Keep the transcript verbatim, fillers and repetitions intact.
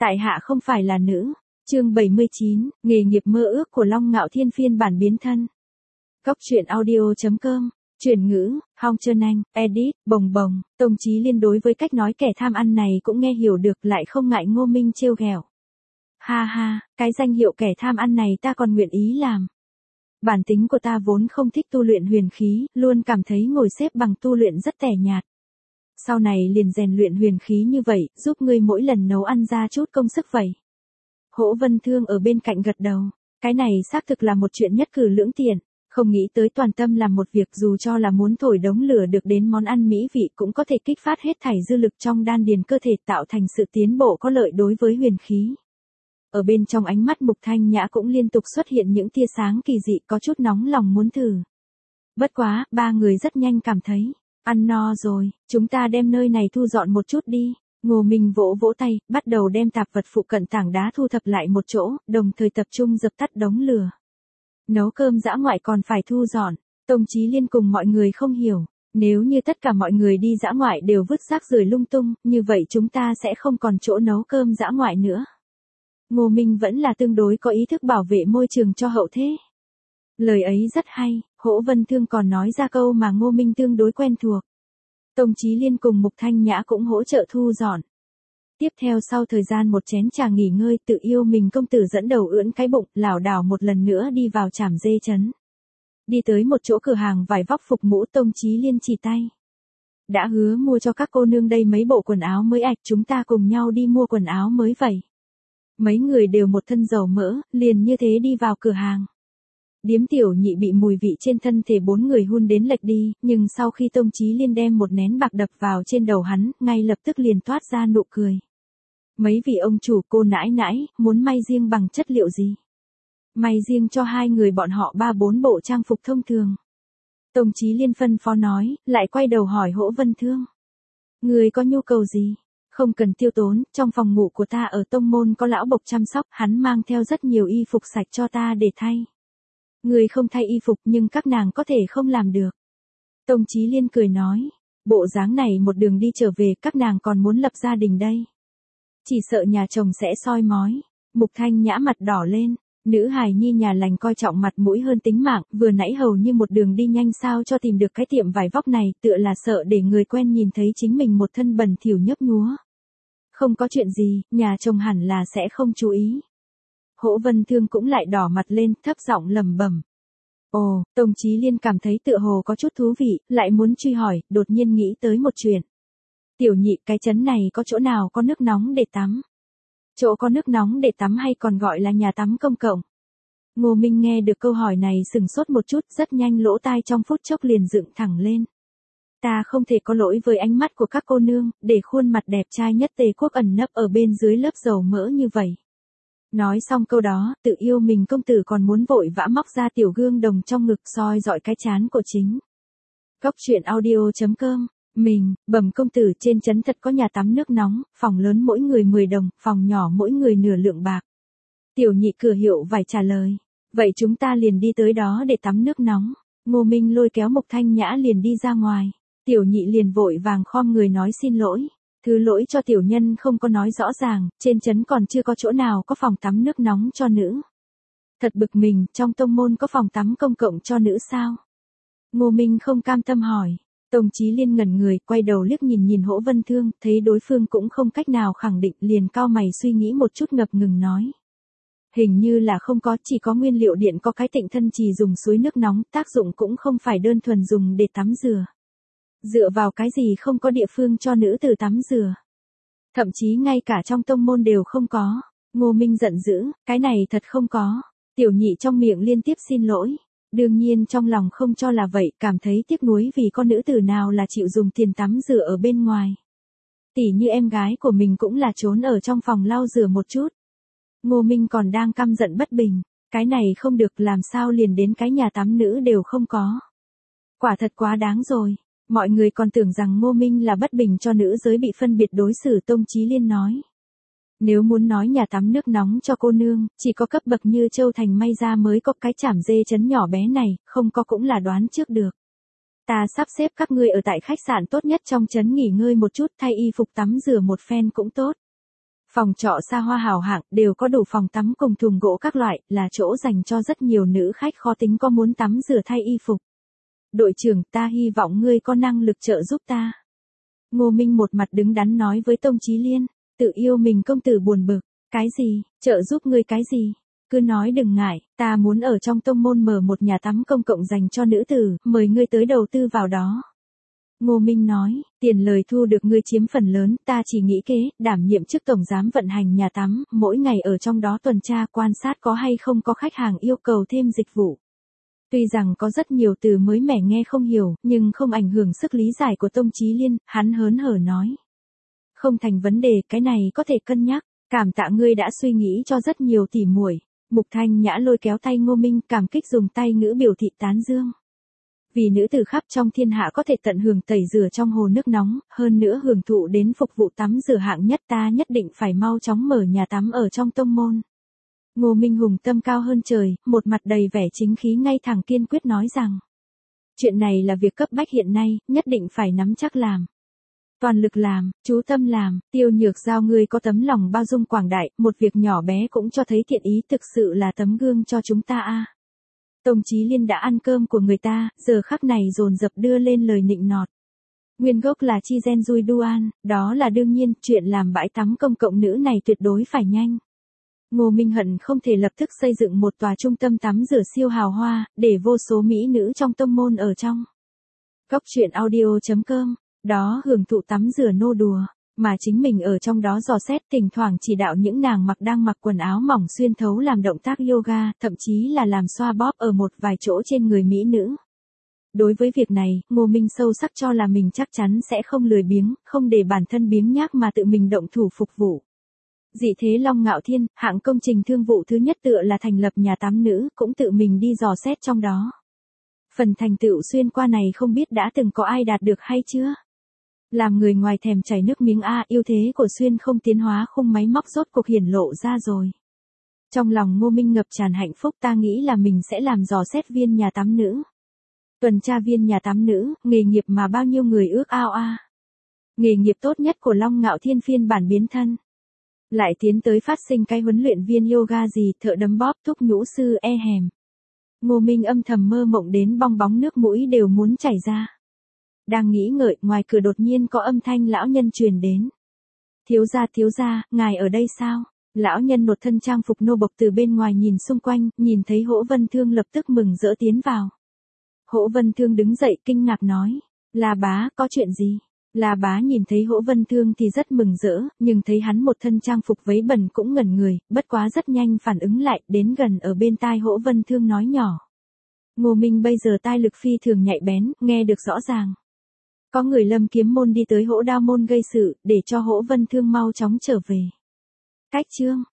Tại hạ không phải là nữ. Chương bảy mươi chín, nghề nghiệp mơ ước của Long Ngạo Thiên phiên bản biến thân. Góc truyện audio.com, chuyển ngữ, Hong Trơn Anh, edit, bồng bồng, Tông Chí Liên đối với cách nói kẻ tham ăn này cũng nghe hiểu được, lại không ngại Ngô Minh trêu ghẹo. Ha ha, cái danh hiệu kẻ tham ăn này ta còn nguyện ý làm. Bản tính của ta vốn không thích tu luyện huyền khí, luôn cảm thấy ngồi xếp bằng tu luyện rất tẻ nhạt. Sau này liền rèn luyện huyền khí như vậy, giúp ngươi mỗi lần nấu ăn ra chút công sức vậy. Hỗ Vân Thương ở bên cạnh gật đầu, cái này xác thực là một chuyện nhất cử lưỡng tiện, không nghĩ tới toàn tâm làm một việc dù cho là muốn thổi đống lửa được đến món ăn mỹ vị cũng có thể kích phát hết thảy dư lực trong đan điền cơ thể tạo thành sự tiến bộ có lợi đối với huyền khí. Ở bên trong ánh mắt Mục Thanh Nhã cũng liên tục xuất hiện những tia sáng kỳ dị, có chút nóng lòng muốn thử. Bất quá, ba người rất nhanh cảm thấy, ăn no rồi, chúng ta đem nơi này thu dọn một chút đi. Ngô Minh vỗ vỗ tay, bắt đầu đem tạp vật phụ cận tảng đá thu thập lại một chỗ, đồng thời tập trung dập tắt đống lửa. Nấu cơm dã ngoại còn phải thu dọn, Tông Chí Liên cùng mọi người không hiểu, nếu như tất cả mọi người đi dã ngoại đều vứt rác rưởi lung tung, như vậy chúng ta sẽ không còn chỗ nấu cơm dã ngoại nữa. Ngô Minh vẫn là tương đối có ý thức bảo vệ môi trường cho hậu thế. Lời ấy rất hay, Hỗ Vân Thương còn nói ra câu mà Ngô Minh tương đối quen thuộc. Tông Chí Liên cùng Mục Thanh Nhã cũng hỗ trợ thu dọn. Tiếp theo sau thời gian một chén trà nghỉ ngơi, Tự Yêu Mình công tử dẫn đầu ưỡn cái bụng, lảo đảo một lần nữa đi vào Trảm Dê trấn. Đi tới một chỗ cửa hàng vải vóc phục mũ, Tông Chí Liên chỉ tay. Đã hứa mua cho các cô nương đây mấy bộ quần áo mới ạch, chúng ta cùng nhau đi mua quần áo mới vậy. Mấy người đều một thân dầu mỡ, liền như thế đi vào cửa hàng. Điếm Tiểu Nhị bị mùi vị trên thân thể bốn người hun đến lệch đi, nhưng sau khi Tông Chí Liên đem một nén bạc đập vào trên đầu hắn, ngay lập tức liền toát ra nụ cười. Mấy vị ông chủ, cô nãi nãi, muốn may riêng bằng chất liệu gì? May riêng cho hai người bọn họ ba bốn bộ trang phục thông thường. Tông Chí Liên phân phó nói, lại quay đầu hỏi Hỗ Vân Thương. Người có nhu cầu gì? Không cần tiêu tốn, trong phòng ngủ của ta ở tông môn có lão bộc chăm sóc, hắn mang theo rất nhiều y phục sạch cho ta để thay. Người không thay y phục nhưng các nàng có thể không làm được. Tông Chí Liên cười nói, bộ dáng này một đường đi trở về các nàng còn muốn lập gia đình đây. Chỉ sợ nhà chồng sẽ soi mói. Mục Thanh Nhã mặt đỏ lên, nữ hài nhi nhà lành coi trọng mặt mũi hơn tính mạng, vừa nãy hầu như một đường đi nhanh sao cho tìm được cái tiệm vải vóc này, tựa là sợ để người quen nhìn thấy chính mình một thân bẩn thỉu nhấp nhúa. Không có chuyện gì, nhà chồng hẳn là sẽ không chú ý. Hỗ Vân Thương cũng lại đỏ mặt lên, thấp giọng lẩm bẩm. Ồ, Tông Chí Liên cảm thấy tựa hồ có chút thú vị, lại muốn truy hỏi, đột nhiên nghĩ tới một chuyện. Tiểu Nhị, cái trấn này có chỗ nào có nước nóng để tắm? Chỗ có nước nóng để tắm hay còn gọi là nhà tắm công cộng? Ngô Minh nghe được câu hỏi này sừng sốt một chút, rất nhanh lỗ tai trong phút chốc liền dựng thẳng lên. Ta không thể có lỗi với ánh mắt của các cô nương, để khuôn mặt đẹp trai nhất Tề Quốc ẩn nấp ở bên dưới lớp dầu mỡ như vậy. Nói xong câu đó, Tự Yêu Mình công tử còn muốn vội vã móc ra tiểu gương đồng trong ngực soi dọi cái trán của chính. Góc truyện audio.com, mình, bẩm công tử, trên trấn thật có nhà tắm nước nóng, phòng lớn mỗi người mười đồng, phòng nhỏ mỗi người nửa lượng bạc. Tiểu Nhị cửa hiệu vải trả lời, vậy chúng ta liền đi tới đó để tắm nước nóng. Ngô Minh lôi kéo Mục Thanh Nhã liền đi ra ngoài. Tiểu Nhị liền vội vàng khom người nói xin lỗi. Thứ lỗi cho tiểu nhân không có nói rõ ràng, trên trấn còn chưa có chỗ nào có phòng tắm nước nóng cho nữ. Thật bực mình, trong tông môn có phòng tắm công cộng cho nữ sao? Ngô Minh không cam tâm hỏi. Tông Chí Liên ngẩn người, quay đầu liếc nhìn nhìn Hỗ Vân Thương, thấy đối phương cũng không cách nào khẳng định, liền cau mày suy nghĩ một chút ngập ngừng nói. Hình như là không có, chỉ có nguyên liệu điện có cái Tịnh Thân Trì dùng suối nước nóng, tác dụng cũng không phải đơn thuần dùng để tắm rửa. Dựa vào cái gì không có địa phương cho nữ tử tắm rửa? Thậm chí ngay cả trong tông môn đều không có. Ngô Minh giận dữ, cái này thật không có. Tiểu Nhị trong miệng liên tiếp xin lỗi. Đương nhiên trong lòng không cho là vậy, cảm thấy tiếc nuối vì con nữ tử nào là chịu dùng tiền tắm rửa ở bên ngoài. Tỉ như em gái của mình cũng là trốn ở trong phòng lau rửa một chút. Ngô Minh còn đang căm giận bất bình. Cái này không được, làm sao liền đến cái nhà tắm nữ đều không có. Quả thật quá đáng rồi. Mọi người còn tưởng rằng Ngô Minh là bất bình cho nữ giới bị phân biệt đối xử. Tông Chí Liên nói. Nếu muốn nói nhà tắm nước nóng cho cô nương, chỉ có cấp bậc như Châu Thành may ra mới có cái Trảm Dê trấn nhỏ bé này, không có cũng là đoán trước được. Ta sắp xếp các ngươi ở tại khách sạn tốt nhất trong trấn nghỉ ngơi một chút, thay y phục tắm rửa một phen cũng tốt. Phòng trọ xa hoa hào hạng, đều có đủ phòng tắm cùng thùng gỗ các loại, là chỗ dành cho rất nhiều nữ khách khó tính có muốn tắm rửa thay y phục. Đội trưởng, ta hy vọng ngươi có năng lực trợ giúp ta. Ngô Minh một mặt đứng đắn nói với Tông Chí Liên, tự yêu mình công tử buồn bực, cái gì, trợ giúp ngươi cái gì? Cứ nói đừng ngại, ta muốn ở trong tông môn mở một nhà tắm công cộng dành cho nữ tử, mời ngươi tới đầu tư vào đó. Ngô Minh nói, tiền lời thu được ngươi chiếm phần lớn, ta chỉ nghĩ kế, đảm nhiệm chức tổng giám vận hành nhà tắm, mỗi ngày ở trong đó tuần tra quan sát có hay không có khách hàng yêu cầu thêm dịch vụ. Tuy rằng có rất nhiều từ mới mẻ nghe không hiểu, nhưng không ảnh hưởng sức lý giải của Tông Chí Liên, hắn hớn hở nói. Không thành vấn đề, cái này có thể cân nhắc, cảm tạ ngươi đã suy nghĩ cho rất nhiều tỉ muội. Mục Thanh Nhã lôi kéo tay Ngô Minh, cảm kích dùng tay ngữ biểu thị tán dương. Vì nữ tử khắp trong thiên hạ có thể tận hưởng tẩy rửa trong hồ nước nóng, hơn nữa hưởng thụ đến phục vụ tắm rửa hạng nhất, ta nhất định phải mau chóng mở nhà tắm ở trong tông môn. Ngô Minh Hùng tâm cao hơn trời, một mặt đầy vẻ chính khí ngay thẳng kiên quyết nói rằng. Chuyện này là việc cấp bách hiện nay, nhất định phải nắm chắc làm. Toàn lực làm, chú tâm làm, Tiêu Nhược Giao ngươi có tấm lòng bao dung quảng đại, một việc nhỏ bé cũng cho thấy thiện ý, thực sự là tấm gương cho chúng ta a. Tông Chí Liên đã ăn cơm của người ta, giờ khắc này dồn dập đưa lên lời nịnh nọt. Nguyên gốc là chi gen Dui Duan, đó là đương nhiên, chuyện làm bãi tắm công cộng nữ này tuyệt đối phải nhanh. Ngô Minh hận không thể lập tức xây dựng một tòa trung tâm tắm rửa siêu hào hoa, để vô số mỹ nữ trong tông môn ở trong. Góc truyện audio chấm com, đó hưởng thụ tắm rửa nô đùa, mà chính mình ở trong đó dò xét, thỉnh thoảng chỉ đạo những nàng mặc đang mặc quần áo mỏng xuyên thấu làm động tác yoga, thậm chí là làm xoa bóp ở một vài chỗ trên người mỹ nữ. Đối với việc này, Ngô Minh sâu sắc cho là mình chắc chắn sẽ không lười biếng, không để bản thân biếng nhác mà tự mình động thủ phục vụ. Dị thế Long Ngạo Thiên, hạng công trình thương vụ thứ nhất tựa là thành lập nhà tắm nữ, cũng tự mình đi dò xét trong đó. Phần thành tựu xuyên qua này không biết đã từng có ai đạt được hay chưa? Làm người ngoài thèm chảy nước miếng a, ưu thế của xuyên không tiến hóa khung máy móc rốt cuộc hiển lộ ra rồi. Trong lòng Ngô Minh ngập tràn hạnh phúc, ta nghĩ là mình sẽ làm dò xét viên nhà tắm nữ. Tuần tra viên nhà tắm nữ, nghề nghiệp mà bao nhiêu người ước ao a. Nghề nghiệp tốt nhất của Long Ngạo Thiên phiên bản biến thân. Lại tiến tới phát sinh cái huấn luyện viên yoga gì, thợ đấm bóp, thúc nhũ sư e hèm. Ngô Minh âm thầm mơ mộng đến bong bóng nước mũi đều muốn chảy ra. Đang nghĩ ngợi, ngoài cửa đột nhiên có âm thanh lão nhân truyền đến. Thiếu gia thiếu gia, ngài ở đây sao? Lão nhân một thân trang phục nô bộc từ bên ngoài nhìn xung quanh, nhìn thấy Hỗ Vân Thương lập tức mừng rỡ tiến vào. Hỗ Vân Thương đứng dậy kinh ngạc nói, là bá, có chuyện gì? Là bá nhìn thấy Hỗ Vân Thương thì rất mừng rỡ, nhưng thấy hắn một thân trang phục váy bẩn cũng ngẩn người, bất quá rất nhanh phản ứng lại, đến gần ở bên tai Hỗ Vân Thương nói nhỏ. Ngô Minh bây giờ tai lực phi thường nhạy bén, nghe được rõ ràng. Có người Lâm Kiếm môn đi tới Hỗ Đao môn gây sự, để cho Hỗ Vân Thương mau chóng trở về. Cách chương